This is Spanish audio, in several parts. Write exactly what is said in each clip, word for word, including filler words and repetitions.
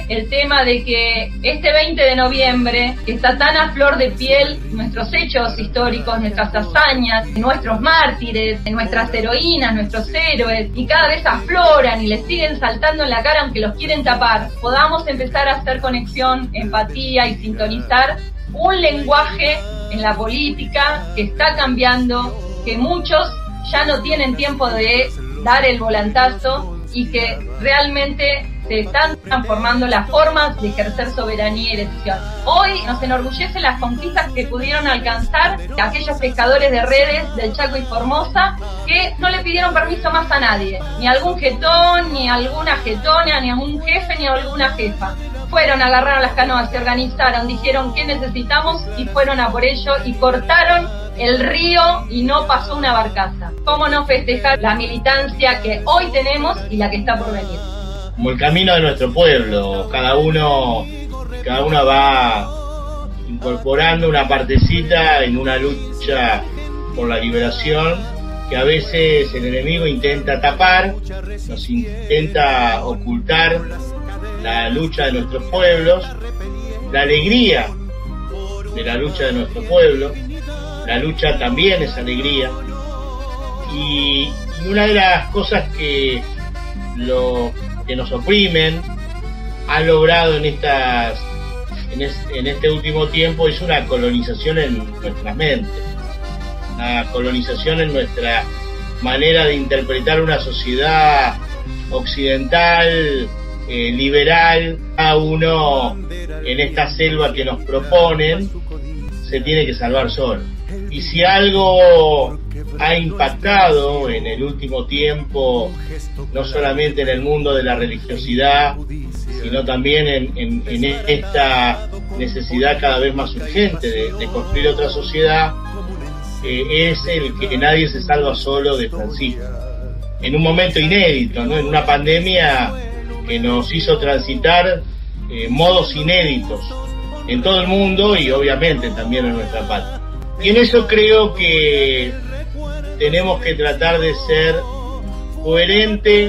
el tema de que este veinte de noviembre, que está tan a flor de piel, nuestros hechos históricos, nuestras hazañas, nuestros mártires, nuestras heroínas, nuestros héroes, y cada vez afloran y les siguen saltando en la cara aunque los quieren tapar, podamos empezar a hacer conexión, empatía y sintonizar un lenguaje en la política que está cambiando, que muchos ya no tienen tiempo de dar el volantazo y que realmente se están transformando las formas de ejercer soberanía y decisión. Hoy nos enorgullece las conquistas que pudieron alcanzar aquellos pescadores de redes del Chaco y Formosa que no le pidieron permiso más a nadie, ni a algún jetón, ni a alguna jetona, ni a un jefe, ni a alguna jefa. Fueron, agarraron las canoas, se organizaron, dijeron qué necesitamos y fueron a por ello y cortaron el río y no pasó una barcaza. ¿Cómo no festejar la militancia que hoy tenemos y la que está por venir? Como el camino de nuestro pueblo, cada uno, cada uno va incorporando una partecita en una lucha por la liberación que a veces el enemigo intenta tapar, nos intenta ocultar la lucha de nuestros pueblos, la alegría de la lucha de nuestro pueblo. La lucha también es alegría, y, y una de las cosas que lo que nos oprimen ha logrado en estas en, es, en este último tiempo es una colonización en nuestras mentes, una colonización en nuestra manera de interpretar una sociedad occidental, eh, liberal. Cada uno en esta selva que nos proponen se tiene que salvar solo. Y si algo ha impactado en el último tiempo, no solamente en el mundo de la religiosidad, sino también en, en, en esta necesidad cada vez más urgente de, de construir otra sociedad, eh, es el que nadie se salva solo de Francisco. En un momento inédito, ¿no? En una pandemia que nos hizo transitar eh, modos inéditos en todo el mundo y obviamente también en nuestra patria. Y en eso creo que tenemos que tratar de ser coherente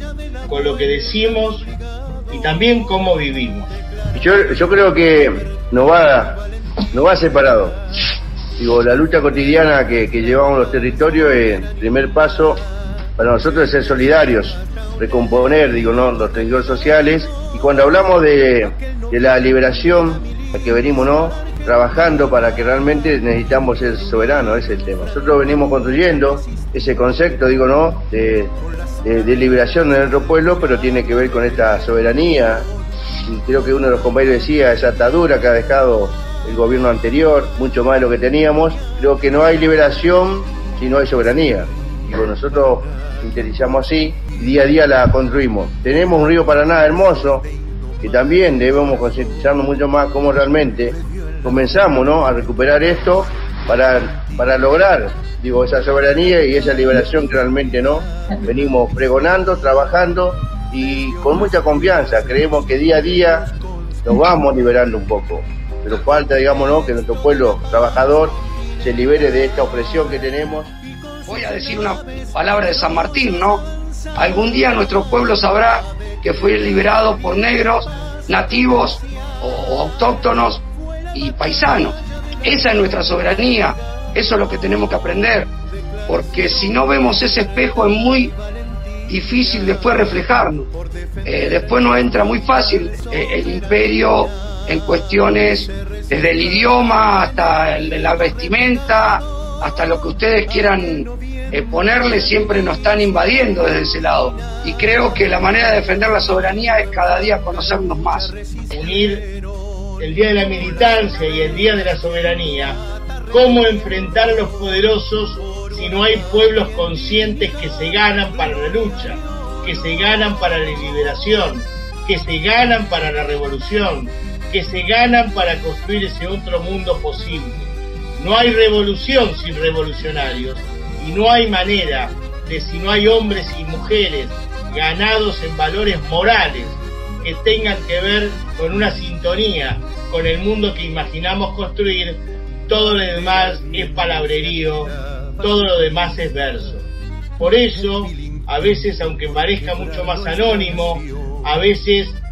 con lo que decimos y también cómo vivimos. Yo, yo creo que nos va, nos va separado. Digo, la lucha cotidiana que, que llevamos los territorios, el primer paso para nosotros es ser solidarios, recomponer, digo, ¿no?, los territorios sociales. Y cuando hablamos de, de la liberación, a que venimos, ¿no?, trabajando para que realmente necesitamos ser soberanos, ese es el tema. Nosotros venimos construyendo ese concepto, digo, ¿no?, de, de, de liberación de nuestro pueblo, pero tiene que ver con esta soberanía. Y creo que uno de los compañeros decía, esa atadura que ha dejado el gobierno anterior, mucho más de lo que teníamos. Creo que no hay liberación si no hay soberanía. Digo, nosotros interiorizamos así y día a día la construimos. Tenemos un río Paraná hermoso, que también debemos concientizarnos mucho más cómo realmente comenzamos, ¿no?, a recuperar esto para, para lograr, digo, esa soberanía y esa liberación que realmente, ¿no?, venimos pregonando, trabajando y con mucha confianza. Creemos que día a día nos vamos liberando un poco, pero falta, digamos, ¿no?, que nuestro pueblo trabajador se libere de esta opresión que tenemos. Voy a decir una palabra de San Martín, ¿no? Algún día nuestro pueblo sabrá que fue liberado por negros, nativos o, o autóctonos y paisanos. Esa es nuestra soberanía, eso es lo que tenemos que aprender, porque si no vemos ese espejo es muy difícil después reflejarnos. Eh, después nos entra muy fácil eh, el imperio en cuestiones desde el idioma hasta el, la vestimenta, hasta lo que ustedes quieran eh, ponerle, siempre nos están invadiendo desde ese lado. Y creo que la manera de defender la soberanía es cada día conocernos más. Unir el Día de la Militancia y el Día de la Soberanía. ¿Cómo enfrentar a los poderosos si no hay pueblos conscientes que se ganan para la lucha, que se ganan para la liberación, que se ganan para la revolución, que se ganan para construir ese otro mundo posible? No hay revolución sin revolucionarios y no hay manera de, si no hay hombres y mujeres ganados en valores morales que tengan que ver con una sintonía con el mundo que imaginamos construir, todo lo demás es palabrerío, todo lo demás es verso. Por eso, a veces, aunque parezca mucho más anónimo, a veces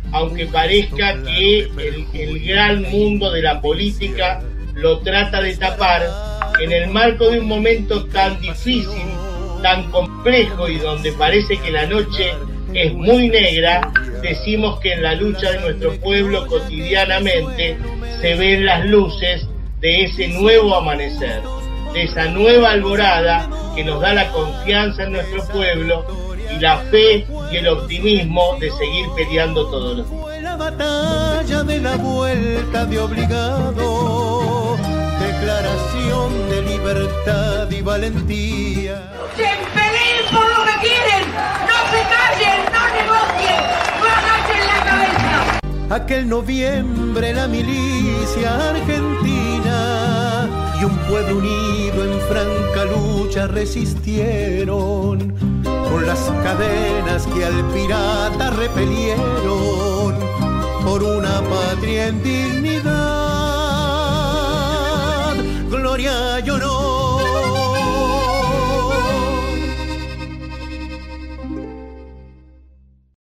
aunque parezca que el, el gran mundo de la política lo trata de tapar, en el marco de un momento tan difícil, tan complejo y donde parece que la noche es muy negra, decimos que en la lucha de nuestro pueblo cotidianamente se ven las luces de ese nuevo amanecer, de esa nueva alborada que nos da la confianza en nuestro pueblo y la fe y el optimismo de seguir peleando todos los días. La batalla de la vuelta de obligado, declaración de libertad y valentía. ¡Se peleen por lo que quieren! ¡No se callen! ¡No negocien! ¡No agachen la cabeza! Aquel noviembre la milicia argentina y un pueblo unido en franca lucha resistieron con las cadenas que al pirata repelieron por una patria en dignidad, gloria y honor